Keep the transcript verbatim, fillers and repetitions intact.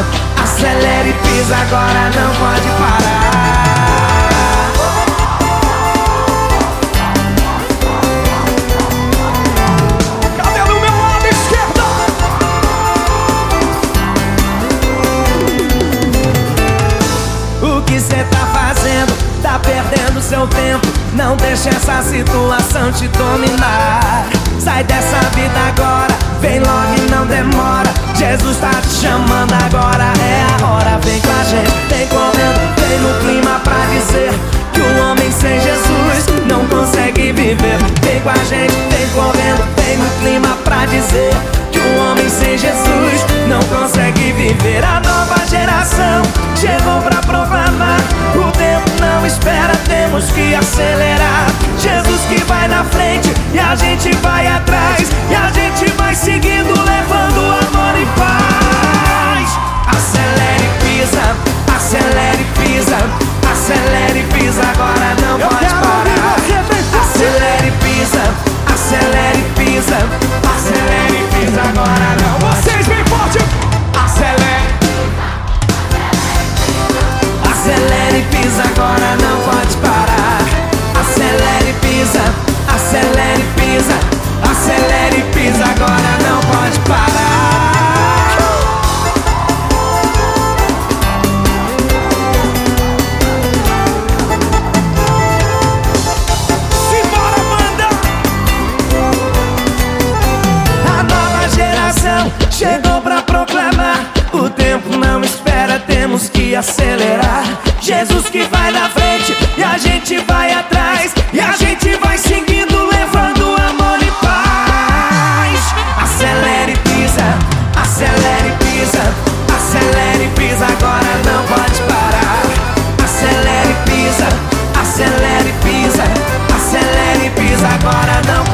acelera e pisa, agora não pode parar. Cadê do meu lado esquerdo? O que cê tá fazendo? Tá perdendo seu tempo. Não deixa essa situação te dominar. Sai dessa vida agora, vem logo e não demora. Jesus tá te chamando agora, é a hora. Vem com a gente, vem correndo, vem no clima pra dizer que o homem sem Jesus não consegue viver. Vem com a gente, vem correndo, vem no clima pra dizer que o homem sem Jesus não consegue viver. A nova geração chegou pra proclamar: o tempo não espera, temos que acelerar. Jesus que vai na frente e a gente vai atrás, e a gente vai seguindo, levando amor e paz. Acelere e pisa, acelere e pisa, acelere e pisa, agora não Eu pode quero parar. ouvir você bem forte. Acelere e pisa, acelere e pisa, acelere e pisa, agora não pode. Vocês bem forte. Acelere, acelere e pisa, agora não pode parar. Acelere e pisa, acelere e pisa, acelere e pisa, agora não pode parar. Simbora, banda. A nova geração chegou pra proclamar: o tempo não espera, temos que acelerar. Jesus que vai na frente e a gente vai atrás, e a gente vai seguindo, levando amor e paz. Acelere e pisa, acelere e pisa, acelere e pisa, agora não pode parar. Acelere e pisa, acelere e pisa, acelere e pisa, agora não pode parar.